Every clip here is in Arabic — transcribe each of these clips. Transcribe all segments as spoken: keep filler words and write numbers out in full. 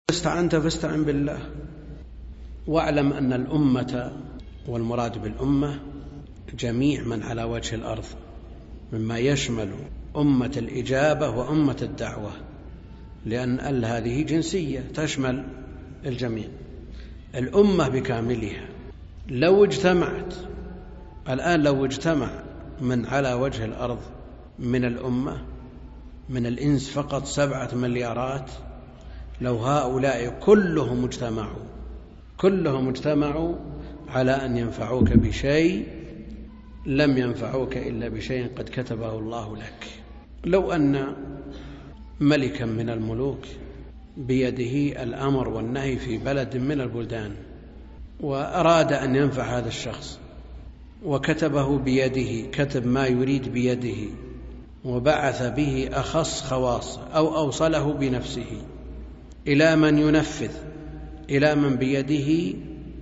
استعنت فاستعن بالله. واعلم أن الأمة، والمراد بالأمة جميع من على وجه الأرض، مما يشمل أمة الإجابة وأمة الدعوة، لأن ال هذه جنسية تشمل الجميع. الأمة بكاملها لو اجتمعت الآن، لو اجتمع من على وجه الأرض من الأمة، من الإنس فقط سبعة مليارات، لو هؤلاء كلهم اجتمعوا كلهم اجتمعوا على أن ينفعوك بشيء، لم ينفعوك إلا بشيء قد كتبه الله لك. لو أن ملكا من الملوك بيده الأمر والنهي في بلد من البلدان، وأراد أن ينفع هذا الشخص وكتبه بيده، كتب ما يريد بيده وبعث به أخص خواصه أو أوصله بنفسه إلى من ينفذ، إلى من بيده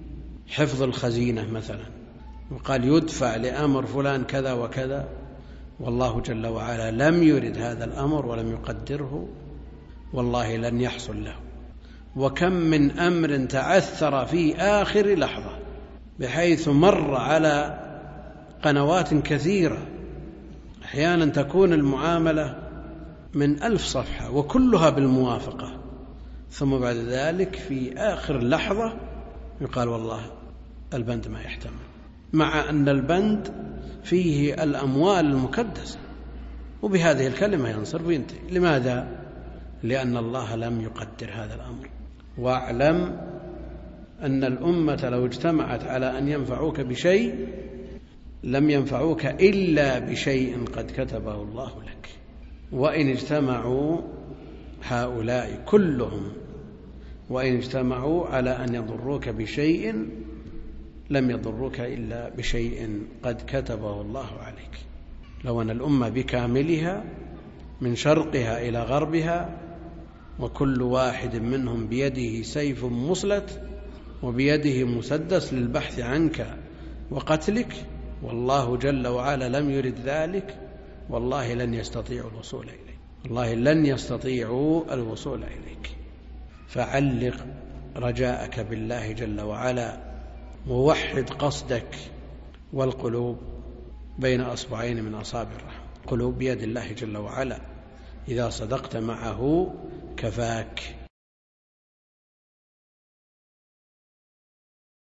حفظ الخزينة مثلا، وقال يدفع لأمر فلان كذا وكذا، والله جل وعلا لم يرد هذا الأمر ولم يقدره، والله لن يحصل له. وكم من أمر تعثر في آخر لحظة، بحيث مر على قنوات كثيرة، أحيانا تكون المعاملة من ألف صفحة وكلها بالموافقة، ثم بعد ذلك في آخر لحظة يقال والله البند ما يحتمل، مع أن البند فيه الأموال المكدسة، وبهذه الكلمة ينصر وينتهي. لماذا؟ لأن الله لم يقدر هذا الأمر. واعلم أن الأمة لو اجتمعت على أن ينفعوك بشيء لم ينفعوك إلا بشيء قد كتبه الله لك. وإن اجتمعوا هؤلاء كلهم وإن اجتمعوا على أن يضروك بشيء لم يضروك إلا بشيء قد كتبه الله عليك. لو أن الأمة بكاملها من شرقها إلى غربها، وكل واحد منهم بيده سيف مسلت وبيده مسدس للبحث عنك وقتلك، والله جل وعلا لم يرد ذلك، والله لن يستطيعوا الوصول إليك، والله لن يستطيعوا الوصول إليك. فعلق رجاءك بالله جل وعلا، ووحد قصدك، والقلوب بين أصبعين من أصابع الرحمة. قلوب بيد الله جل وعلا، إذا صدقت معه كفاك.